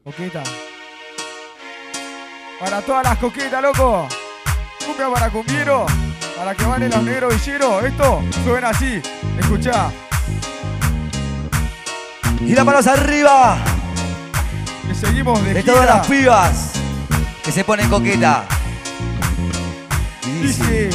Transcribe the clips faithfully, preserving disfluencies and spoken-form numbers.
Coqueta. Para todas las coquetas, loco. Cumbia para cumbiero. Para que bailen los negros villeros. Esto suena así. Escuchá. Y las manos arriba. Que seguimos de, de gira. todas las pibas que se ponen coqueta. Y dice: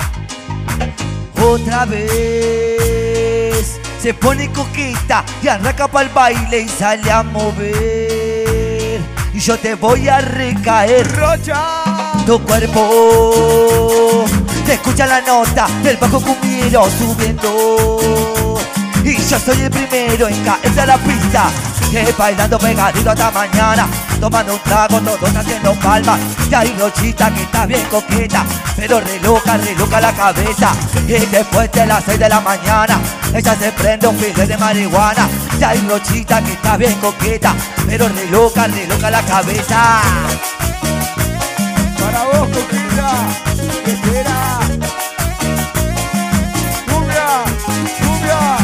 otra vez se pone coqueta y arranca pa'l baile y sale a mover. Y yo te voy a recaer. ¡Rocha! Tu cuerpo te escucha la nota del bajo cumbiero subiendo. Y yo soy el primero en caerse a la pista, que bailando pegadito hasta mañana, tomando un trago, todos haciendo palmas. Y hay Rochita que está bien coqueta, pero re loca, re loca la cabeza. Y después de las seis de la mañana, ella se prende un filete de marihuana. Y hay Rochita que está bien coqueta, pero re loca, re loca la cabeza. Para vos, coqueta, ¿qué espera? ¡Cumbia! ¡Cumbia!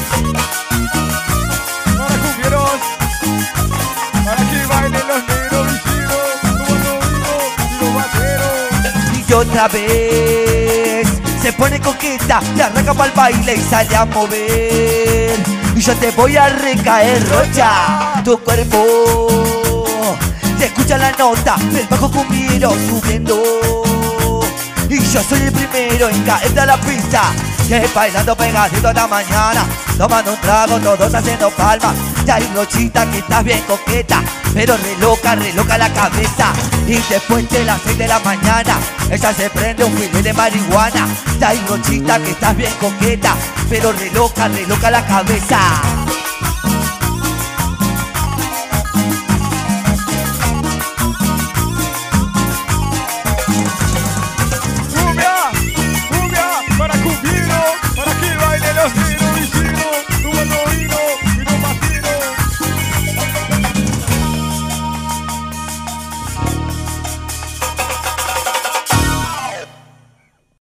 Para cumbieros, para que bailen los negros villeros, tomando vino y los vaqueros. Y otra vez se pone coqueta, le arranca pa'l baile y sale a mover. Y yo te voy a recaer, Rocha, tu cuerpo te escucha la nota del bajo cumbiero subiendo. Y yo soy el primero en caerte a la pista, que bailando pegadito hasta mañana, tomando un trago, todos haciendo palmas. Ya hay Rochita que está bien coqueta, pero re loca, re loca la cabeza. Y después de las seis de la mañana, ella se prende un filete de marihuana. Ya hay Rochita que está bien coqueta, pero re loca, re loca la cabeza.